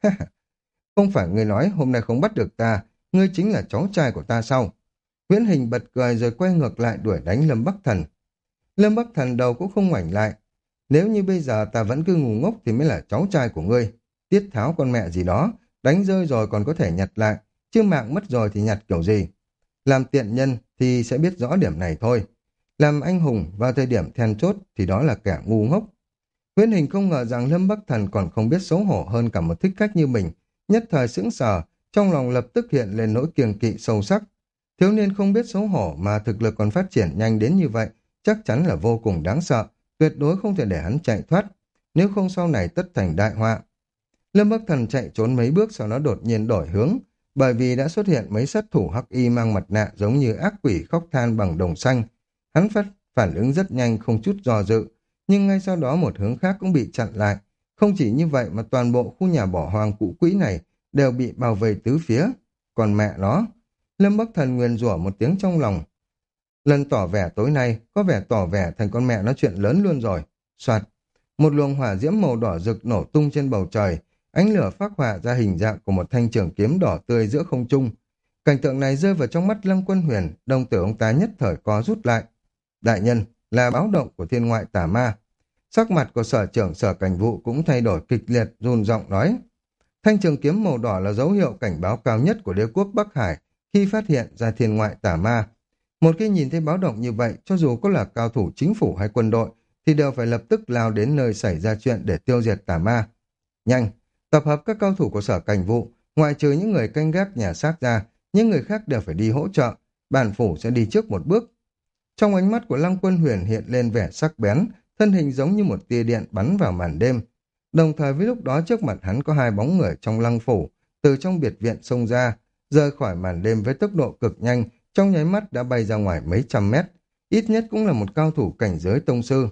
Không phải ngươi nói hôm nay không bắt được ta, ngươi chính là cháu trai của ta sao? Huyễn Hình bật cười rồi quay ngược lại đuổi đánh Lâm Bắc Thần. Lâm Bắc Thần đầu cũng không ngoảnh lại. Nếu như bây giờ ta vẫn cứ ngu ngốc thì mới là cháu trai của ngươi. Tiết tháo con mẹ gì đó, đánh rơi rồi còn có thể nhặt lại, chứ mạng mất rồi thì nhặt kiểu gì? Làm tiện nhân thì sẽ biết rõ điểm này thôi. Làm anh hùng vào thời điểm then chốt thì đó là kẻ ngu ngốc. Huyễn Hình không ngờ rằng Lâm Bắc Thần còn không biết xấu hổ hơn cả một thích khách như mình. Nhất thời sững sờ, trong lòng lập tức hiện lên nỗi kiêng kỵ sâu sắc. Thiếu niên không biết xấu hổ mà thực lực còn phát triển nhanh đến như vậy, chắc chắn là vô cùng đáng sợ, tuyệt đối không thể để hắn chạy thoát, nếu không sau này tất thành đại họa. Lâm Bắc Thần chạy trốn mấy bước sau đó đột nhiên đổi hướng, bởi vì đã xuất hiện mấy sát thủ hắc y mang mặt nạ giống như ác quỷ khóc than bằng đồng xanh. Hắn phát phản ứng rất nhanh không chút do dự, nhưng ngay sau đó một hướng khác cũng bị chặn lại. Không chỉ như vậy mà toàn bộ khu nhà bỏ hoang cũ quỹ này đều bị bao vây tứ phía. Còn mẹ nó, Lâm Bắc Thần nguyền rủa một tiếng trong lòng. Lần tỏ vẻ tối nay có vẻ tỏ vẻ thành con mẹ nói chuyện lớn luôn rồi. Soạt, một luồng hỏa diễm màu đỏ rực nổ tung trên bầu trời, ánh lửa phác họa ra hình dạng của một thanh trường kiếm đỏ tươi giữa không trung. Cảnh tượng này rơi vào trong mắt Lăng Quân Huyền, đồng tử ông ta nhất thời co rút lại. Đại nhân, là báo động của thiên ngoại tà ma. Sắc mặt của sở trưởng sở cảnh vụ cũng thay đổi kịch liệt, run giọng nói. Thanh trường kiếm màu đỏ là dấu hiệu cảnh báo cao nhất của đế quốc Bắc Hải khi phát hiện ra thiên ngoại tà ma. Một khi nhìn thấy báo động như vậy, cho dù có là cao thủ chính phủ hay quân đội, thì đều phải lập tức lao đến nơi xảy ra chuyện để tiêu diệt tà ma. Nhanh, tập hợp các cao thủ của sở cảnh vụ, ngoại trừ những người canh gác nhà xác ra, những người khác đều phải đi hỗ trợ, bản phủ sẽ đi trước một bước. Trong ánh mắt của Lăng Quân Huyền hiện lên vẻ sắc bén, thân hình giống như một tia điện bắn vào màn đêm. Đồng thời với lúc đó trước mặt hắn có hai bóng người trong lăng phủ, từ trong biệt viện xông ra, rời khỏi màn đêm với tốc độ cực nhanh, trong nháy mắt đã bay ra ngoài mấy trăm mét, ít nhất cũng là một cao thủ cảnh giới tông sư.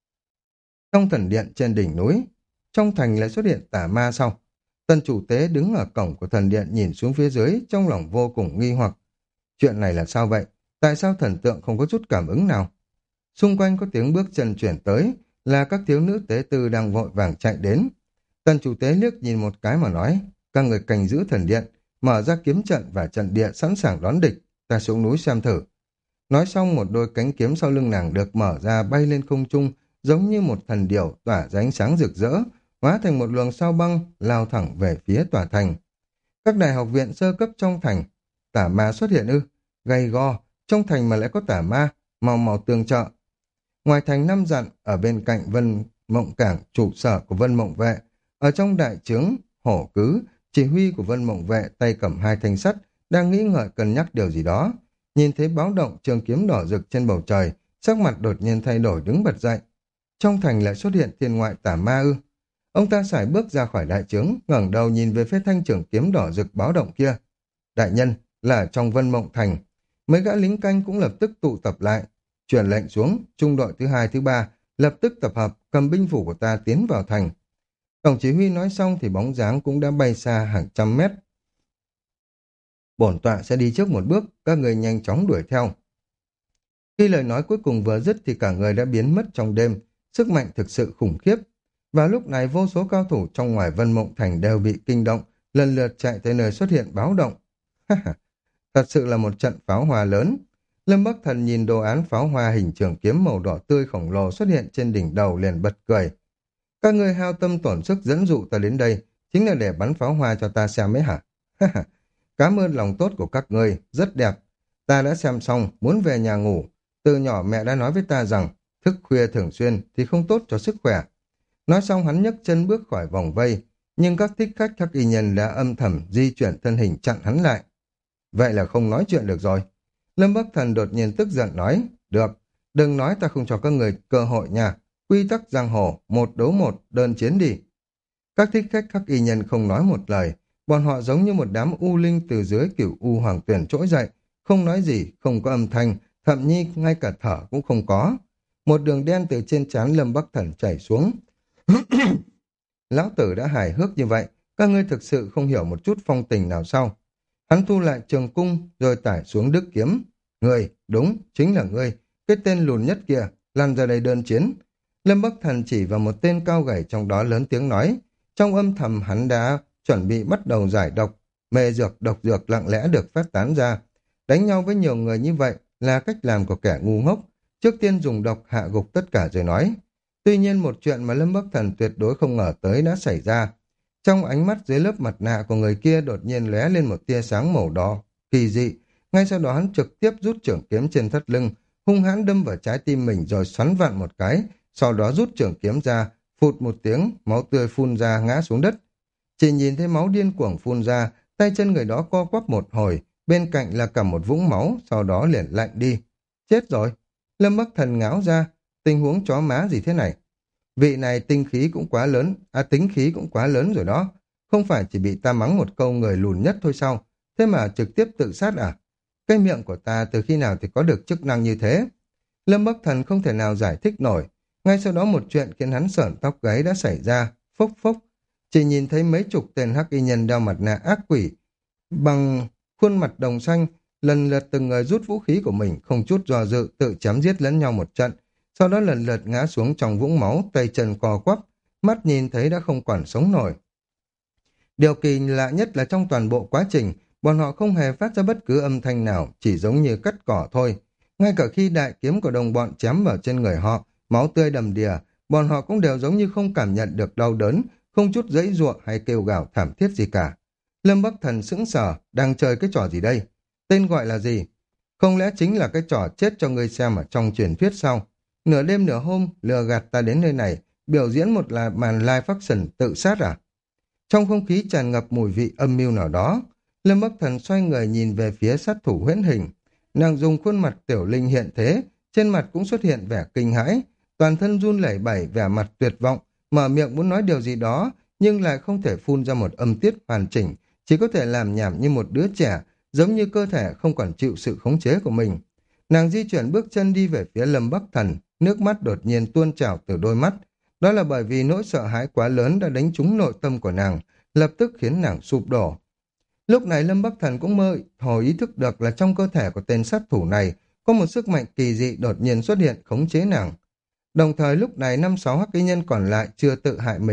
Trong thần điện trên đỉnh núi, trong thành lại xuất hiện tà ma sau. Tần chủ tế đứng ở cổng của thần điện nhìn xuống phía dưới, trong lòng vô cùng nghi hoặc. Chuyện này là sao vậy? Tại sao thần tượng không có chút cảm ứng nào? Xung quanh có tiếng bước chân chuyển tới, là các thiếu nữ tế tư đang vội vàng chạy đến. Tần chủ tế liếc nhìn một cái mà nói, các người canh giữ thần điện, mở ra kiếm trận và trận địa sẵn sàng đón địch, ta xuống núi xem thử. Nói xong một đôi cánh kiếm sau lưng nàng được mở ra bay lên không trung, giống như một thần điểu tỏa ra ánh sáng rực rỡ, hóa thành một luồng sao băng lao thẳng về phía tòa thành. Các đại học viện sơ cấp trong thành, tả ma xuất hiện ư? Gay go, trong thành mà lại có tả ma, mau mau tương trợ. Ngoài thành năm dặm, ở bên cạnh Vân Mộng Cảng, trụ sở của Vân Mộng Vệ, ở trong đại trướng, hổ cứ, chỉ huy của Vân Mộng Vệ tay cầm hai thanh sắt, đang nghĩ ngợi cân nhắc điều gì đó. Nhìn thấy báo động trường kiếm đỏ rực trên bầu trời, sắc mặt đột nhiên thay đổi đứng bật dậy. Trong thành lại xuất hiện thiên ngoại tả ma ư. Ông ta sải bước ra khỏi đại trướng, ngẩng đầu nhìn về phía thanh trường kiếm đỏ rực báo động kia. Đại nhân, là trong Vân Mộng Thành. Mấy gã lính canh cũng lập tức tụ tập lại, truyền lệnh xuống, trung đội thứ hai thứ ba, lập tức tập hợp, cầm binh phủ của ta tiến vào thành. Tổng chỉ huy nói xong thì bóng dáng cũng đã bay xa hàng trăm mét. Bổn tọa sẽ đi trước một bước, các người nhanh chóng đuổi theo. Khi lời nói cuối cùng vừa dứt thì cả người đã biến mất trong đêm, sức mạnh thực sự khủng khiếp. Và lúc này vô số cao thủ trong ngoài Vân Mộng Thành đều bị kinh động, lần lượt chạy tới nơi xuất hiện báo động. Thật sự là một trận pháo hoa lớn. Lâm Bắc Thần nhìn đồ án pháo hoa hình trường kiếm màu đỏ tươi khổng lồ xuất hiện trên đỉnh đầu liền bật cười. Các ngươi hao tâm tổn sức dẫn dụ ta đến đây, chính là để bắn pháo hoa cho ta xem ấy hả? Cảm ơn lòng tốt của các ngươi, rất đẹp. Ta đã xem xong, muốn về nhà ngủ. Từ nhỏ mẹ đã nói với ta rằng, thức khuya thường xuyên thì không tốt cho sức khỏe. Nói xong hắn nhấc chân bước khỏi vòng vây, nhưng các thích khách các y nhân đã âm thầm di chuyển thân hình chặn hắn lại. Vậy là không nói chuyện được rồi. Lâm Bắc Thần đột nhiên tức giận nói, được, đừng nói ta không cho các người cơ hội nha. Quy tắc giang hồ, một đấu một, đơn chiến đi. Các thích khách các y nhân không nói một lời, bọn họ giống như một đám u linh từ dưới cửu u hoàng tuyển trỗi dậy, không nói gì, không có âm thanh, thậm chí ngay cả thở cũng không có. Một đường đen từ trên trán Lâm Bắc Thần chảy xuống. Lão tử đã hài hước như vậy, các ngươi thực sự không hiểu một chút phong tình nào sao? Hắn thu lại trường cung, rồi tải xuống đức kiếm. Ngươi, đúng, chính là ngươi, cái tên lùn nhất kia, lăn ra đây đơn chiến. Lâm Bắc Thần chỉ vào một tên cao gầy trong đó lớn tiếng nói. Trong âm thầm hắn đã chuẩn bị bắt đầu giải độc, mê dược, độc dược lặng lẽ được phát tán ra. Đánh nhau với nhiều người như vậy là cách làm của kẻ ngu ngốc. Trước tiên dùng độc hạ gục tất cả rồi nói. Tuy nhiên một chuyện mà Lâm Bắc Thần tuyệt đối không ngờ tới đã xảy ra. Trong ánh mắt dưới lớp mặt nạ của người kia đột nhiên lóe lên một tia sáng màu đỏ, kỳ dị. Ngay sau đó hắn trực tiếp rút trường kiếm trên thắt lưng, hung hãn đâm vào trái tim mình rồi xoắn vặn một cái, sau đó rút trường kiếm ra, phụt một tiếng, máu tươi phun ra ngã xuống đất. Chỉ nhìn thấy máu điên cuồng phun ra, tay chân người đó co quắp một hồi, bên cạnh là cả một vũng máu, sau đó liền lạnh đi. Chết rồi! Lâm Bắc Thần ngáo ra, tình huống chó má gì thế này? Vị này tinh khí cũng quá lớn, à tính khí cũng quá lớn rồi đó. Không phải chỉ bị ta mắng một câu người lùn nhất thôi sao? Thế mà trực tiếp tự sát à? Cái miệng của ta từ khi nào thì có được chức năng như thế? Lâm Bắc Thần không thể nào giải thích nổi. Ngay sau đó một chuyện khiến hắn sởn tóc gáy đã xảy ra, phốc phốc. Chỉ nhìn thấy mấy chục tên hắc y nhân đeo mặt nạ ác quỷ, bằng khuôn mặt đồng xanh, lần lượt từng người rút vũ khí của mình, không chút do dự tự chém giết lẫn nhau một trận. Sau đó lần lượt ngã xuống trong vũng máu, tay chân co quắp, mắt nhìn thấy đã không còn sống nổi. Điều kỳ lạ nhất là trong toàn bộ quá trình, bọn họ không hề phát ra bất cứ âm thanh nào, chỉ giống như cắt cỏ thôi. Ngay cả khi đại kiếm của đồng bọn chém vào trên người họ, máu tươi đầm đìa, bọn họ cũng đều giống như không cảm nhận được đau đớn, không chút giãy giụa hay kêu gào thảm thiết gì cả. Lâm Bắc Thần sững sờ, đang chơi cái trò gì đây? Tên gọi là gì? Không lẽ chính là cái trò chết cho ngươi xem ở trong truyền thuyết sao? Nửa đêm nửa hôm, lừa gạt ta đến nơi này, biểu diễn một là màn live action tự sát à? Trong không khí tràn ngập mùi vị âm mưu nào đó, Lâm Bắc Thần xoay người nhìn về phía sát thủ huyễn hình. Nàng dùng khuôn mặt tiểu linh hiện thế, trên mặt cũng xuất hiện vẻ kinh hãi, toàn thân run lẩy bẩy vẻ mặt tuyệt vọng, mở miệng muốn nói điều gì đó, nhưng lại không thể phun ra một âm tiết hoàn chỉnh, chỉ có thể làm nhảm như một đứa trẻ, giống như cơ thể không còn chịu sự khống chế của mình. Nàng di chuyển bước chân đi về phía Lâm Bắc Thần, nước mắt đột nhiên tuôn trào từ đôi mắt. Đó là bởi vì nỗi sợ hãi quá lớn đã đánh trúng nội tâm của nàng, lập tức khiến nàng sụp đổ. Lúc này Lâm Bắc Thần cũng mơ hồ ý thức được là trong cơ thể của tên sát thủ này có một sức mạnh kỳ dị đột nhiên xuất hiện khống chế nàng. Đồng thời lúc này năm sáu hắc y nhân còn lại chưa tự hại mình,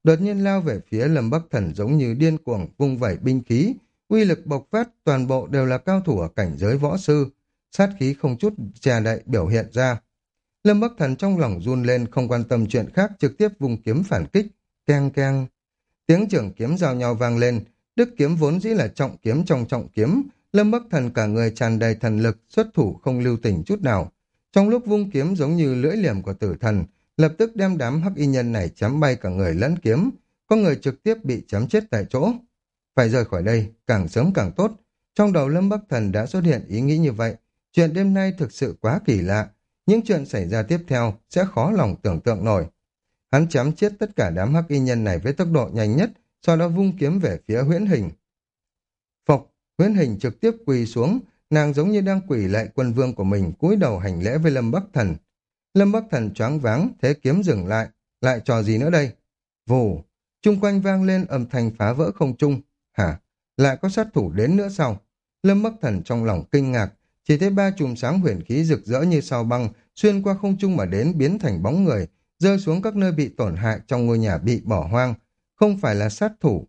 đột nhiên lao về phía Lâm Bắc Thần giống như điên cuồng vung vẩy binh khí, uy lực bộc phát, toàn bộ đều là cao thủ ở cảnh giới võ sư, sát khí không chút che đậy biểu hiện ra. Lâm Bắc Thần trong lòng run lên, không quan tâm chuyện khác, trực tiếp vung kiếm phản kích. Keng keng, tiếng trường kiếm giao nhau vang lên. Đức kiếm vốn dĩ là trọng kiếm trong trọng kiếm, Lâm Bắc Thần cả người tràn đầy thần lực, xuất thủ không lưu tình chút nào. Trong lúc vung kiếm giống như lưỡi liềm của tử thần, lập tức đem đám hắc y nhân này chém bay cả người lẫn kiếm, có người trực tiếp bị chém chết tại chỗ. Phải rời khỏi đây, càng sớm càng tốt. Trong đầu Lâm Bắc Thần đã xuất hiện ý nghĩ như vậy. Chuyện đêm nay thực sự quá kỳ lạ. Những chuyện xảy ra tiếp theo sẽ khó lòng tưởng tượng nổi. Hắn chém chết tất cả đám hắc y nhân này với tốc độ nhanh nhất, sau đó vung kiếm về phía Huyễn Hình. Phục, Huyễn Hình trực tiếp quỳ xuống, nàng giống như đang quỳ lại quân vương của mình, cúi đầu hành lễ với Lâm Bắc Thần. Lâm Bắc Thần choáng váng, thế kiếm dừng lại, lại trò gì nữa đây? Vù, chung quanh vang lên âm thanh phá vỡ không trung. Hả? Lại có sát thủ đến nữa sao? Lâm Bắc Thần trong lòng kinh ngạc, chỉ thấy ba chùm sáng huyền khí rực rỡ như sao băng, xuyên qua không trung mà đến biến thành bóng người, rơi xuống các nơi bị tổn hại trong ngôi nhà bị bỏ hoang. Không phải là sát thủ,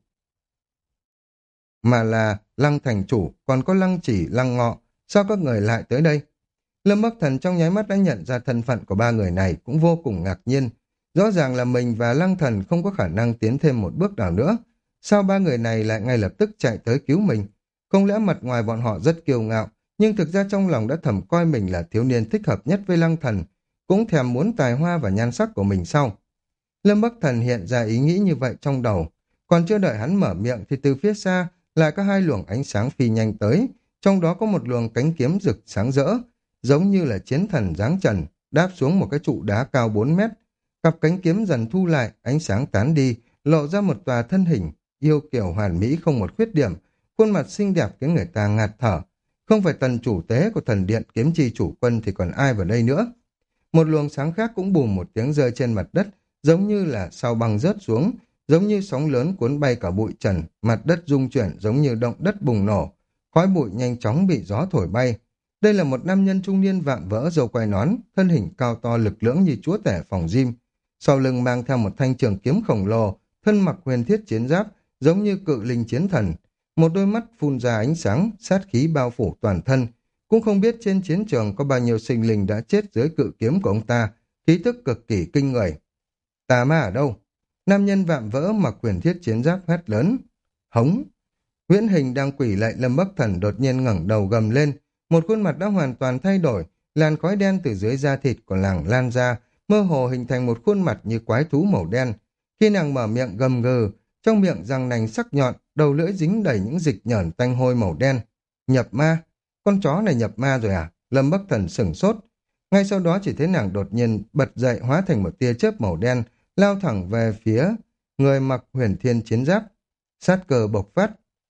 mà là Lăng thành chủ, còn có Lăng Chỉ, Lăng Ngọ. Sao các người lại tới đây? Lâm Bắc Thần trong nháy mắt đã nhận ra thân phận của ba người này, cũng vô cùng ngạc nhiên. Rõ ràng là mình và Lăng Thần không có khả năng tiến thêm một bước nào nữa. Sao ba người này lại ngay lập tức chạy tới cứu mình? Không lẽ mặt ngoài bọn họ rất kiêu ngạo, nhưng thực ra trong lòng đã thầm coi mình là thiếu niên thích hợp nhất với Lăng Thần, cũng thèm muốn tài hoa và nhan sắc của mình sao? Lâm Bắc Thần hiện ra ý nghĩ như vậy trong đầu, còn chưa đợi hắn mở miệng thì từ phía xa lại có hai luồng ánh sáng phi nhanh tới, trong đó có một luồng cánh kiếm rực sáng rỡ, giống như là chiến thần giáng trần, đáp xuống một cái trụ đá cao bốn mét. Cặp cánh kiếm dần thu lại, ánh sáng tán đi, lộ ra một tòa thân hình, yêu kiều hoàn mỹ không một khuyết điểm, khuôn mặt xinh đẹp khiến người ta ngạt thở. Không phải tần chủ tế của thần điện kiếm chi chủ quân thì còn ai vào đây nữa. Một luồng sáng khác cũng bùm một tiếng rơi trên mặt đất, giống như là sao băng rớt xuống, giống như sóng lớn cuốn bay cả bụi trần, mặt đất rung chuyển giống như động đất bùng nổ, khói bụi nhanh chóng bị gió thổi bay. Đây là một nam nhân trung niên vạm vỡ râu quai nón, thân hình cao to lực lưỡng như chúa tể phòng gym, sau lưng mang theo một thanh trường kiếm khổng lồ, thân mặc huyền thiết chiến giáp, giống như cự linh chiến thần, một đôi mắt phun ra ánh sáng, sát khí bao phủ toàn thân. Cũng không biết trên chiến trường có bao nhiêu sinh linh đã chết dưới cự kiếm của ông ta, khí tức cực kỳ kinh người. Tà ma ở đâu? Nam nhân vạm vỡ mặc huyền thiết chiến giáp hét lớn. Hống! Huyễn Hình đang quỳ lại Lâm Bắc Thần đột nhiên ngẩng đầu gầm lên, một khuôn mặt đã hoàn toàn thay đổi, làn khói đen từ dưới da thịt của nàng lan ra, mơ hồ hình thành một khuôn mặt như quái thú màu đen. Khi nàng mở miệng gầm gừ, trong miệng răng nành sắc nhọn, đầu lưỡi dính đầy những dịch nhởn tanh hôi màu đen. Nhập ma? Con chó này nhập ma rồi à? Lâm Bắc Thần sửng sốt. Ngay sau đó chỉ thấy nàng đột nhiên bật dậy hóa thành một tia chớp màu đen, lao thẳng về phía người mặc huyền thiên chiến giáp. Sát cơ bộc phát.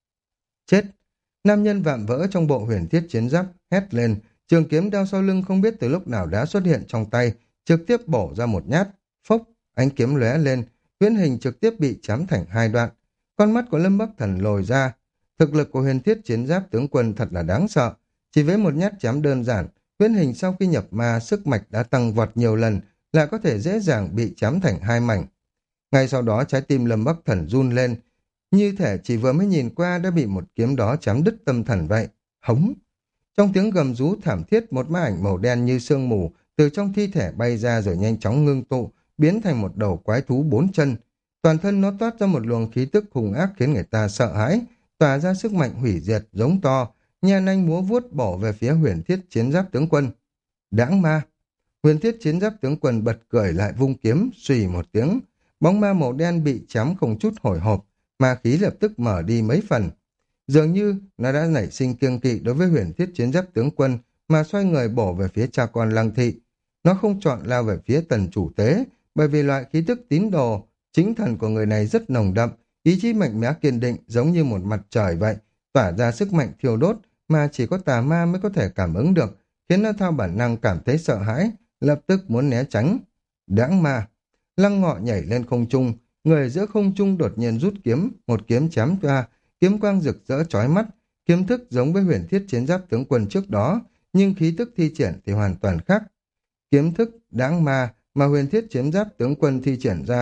Chết! Nam nhân vạm vỡ trong bộ huyền thiết chiến giáp hét lên, trường kiếm đeo sau lưng không biết từ lúc nào đã xuất hiện trong tay, trực tiếp bổ ra một nhát. Phốc! Ánh kiếm lóe lên, Huyễn Hình trực tiếp bị chém thành hai đoạn. Con mắt của Lâm Bắc Thần lồi ra. Thực lực của huyền thiết chiến giáp tướng quân thật là đáng sợ. Chỉ với một nhát chém đơn giản, Huyễn Hình sau khi nhập ma sức mạch đã tăng vọt nhiều lần, lại có thể dễ dàng bị chém thành hai mảnh. Ngay sau đó trái tim Lâm Bắc Thần run lên, như thể chỉ vừa mới nhìn qua đã bị một kiếm đó chém đứt tâm thần vậy. Hống! Trong tiếng gầm rú thảm thiết, một ma ảnh màu đen như sương mù từ trong thi thể bay ra rồi nhanh chóng ngưng tụ, biến thành một đầu quái thú bốn chân. Toàn thân nó toát ra một luồng khí tức hung ác khiến người ta sợ hãi, tỏa ra sức mạnh hủy diệt, giống to, nha nanh múa vuốt bổ về phía huyền thiết chiến giáp tướng quân. Đãng ma! Huyền thiết chiến giáp tướng quân bật cười lại vung kiếm, xùy một tiếng. Bóng ma màu đen bị chém không chút hồi hộp, ma khí lập tức mở đi mấy phần. Dường như nó đã nảy sinh kiêng kỵ đối với huyền thiết chiến giáp tướng quân mà xoay người bổ về phía cha con Lăng Thị. Nó không chọn lao về phía tần chủ tế, bởi vì loại khí tức tín đồ, chính thần của người này rất nồng đậm, ý chí mạnh mẽ kiên định giống như một mặt trời vậy, tỏa ra sức mạnh thiêu đốt mà chỉ có tà ma mới có thể cảm ứng được, khiến nó theo bản năng cảm thấy sợ hãi, lập tức muốn né tránh. Đãng ma! Lăng Ngọ nhảy lên không trung, người giữa không trung đột nhiên rút kiếm, một kiếm chém qua, kiếm quang rực rỡ chói mắt, kiếm thức giống với huyền thiết chiến giáp tướng quân trước đó, nhưng khí tức thi triển thì hoàn toàn khác. Kiếm thức đãng ma mà huyền thiết chiến giáp tướng quân thi triển ra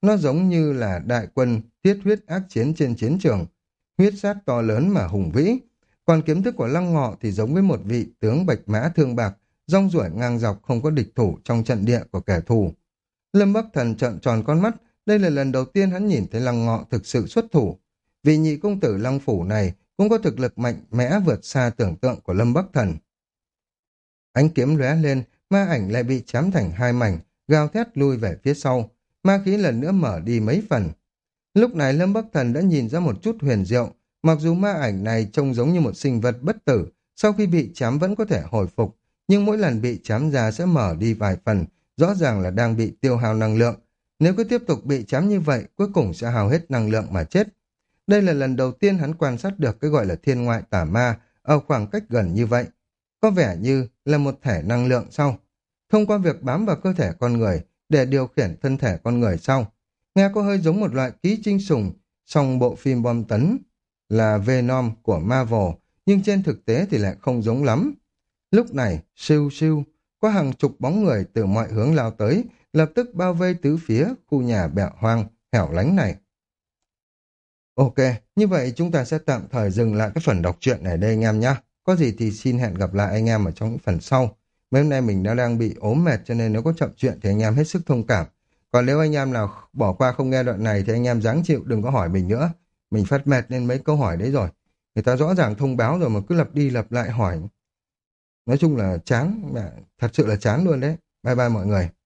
Nó giống như là đại quân thiết huyết ác chiến trên chiến trường, huyết sát to lớn mà hùng vĩ. Còn kiếm thức của Lăng Ngọ thì giống với một vị tướng bạch mã thương bạc, rong ruổi ngang dọc không có địch thủ trong trận địa của kẻ thù. Lâm Bắc Thần trợn tròn con mắt, đây là lần đầu tiên hắn nhìn thấy Lăng Ngọ thực sự xuất thủ. Vị nhị công tử Lăng Phủ này cũng có thực lực mạnh mẽ vượt xa tưởng tượng của Lâm Bắc Thần. Ánh kiếm lóe lên, ma ảnh lại bị chém thành hai mảnh, gào thét lui về phía sau. Ma khí lần nữa mở đi mấy phần. Lúc này Lâm Bắc Thần đã nhìn ra một chút huyền diệu, mặc dù ma ảnh này trông giống như một sinh vật bất tử, sau khi bị chém vẫn có thể hồi phục, nhưng mỗi lần bị chém ra sẽ mở đi vài phần, rõ ràng là đang bị tiêu hao năng lượng. Nếu cứ tiếp tục bị chém như vậy, cuối cùng sẽ hao hết năng lượng mà chết. Đây là lần đầu tiên hắn quan sát được cái gọi là thiên ngoại tả ma ở khoảng cách gần như vậy. Có vẻ như là một thể năng lượng sau. Thông qua việc bám vào cơ thể con người để điều khiển thân thể con người sau. Nghe có hơi giống một loại ký sinh trùng, song bộ phim bom tấn là Venom của Marvel, nhưng trên thực tế thì lại không giống lắm. Lúc này, siêu siêu, có hàng chục bóng người từ mọi hướng lao tới, lập tức bao vây tứ phía khu nhà bẹo hoang, hẻo lánh này. Ok, như vậy chúng ta sẽ tạm thời dừng lại cái phần đọc truyện này đây anh em nhé. Có gì thì xin hẹn gặp lại anh em ở trong những phần sau. Mấy hôm nay mình đã đang bị ốm mệt cho nên nếu có chậm chuyện thì anh em hết sức thông cảm. Còn nếu anh em nào bỏ qua không nghe đoạn này thì anh em ráng chịu, đừng có hỏi mình nữa. Mình phát mệt nên mấy câu hỏi đấy rồi. Người ta rõ ràng thông báo rồi mà cứ lặp đi lặp lại hỏi. Nói chung là chán, thật sự là chán luôn đấy. Bye bye mọi người.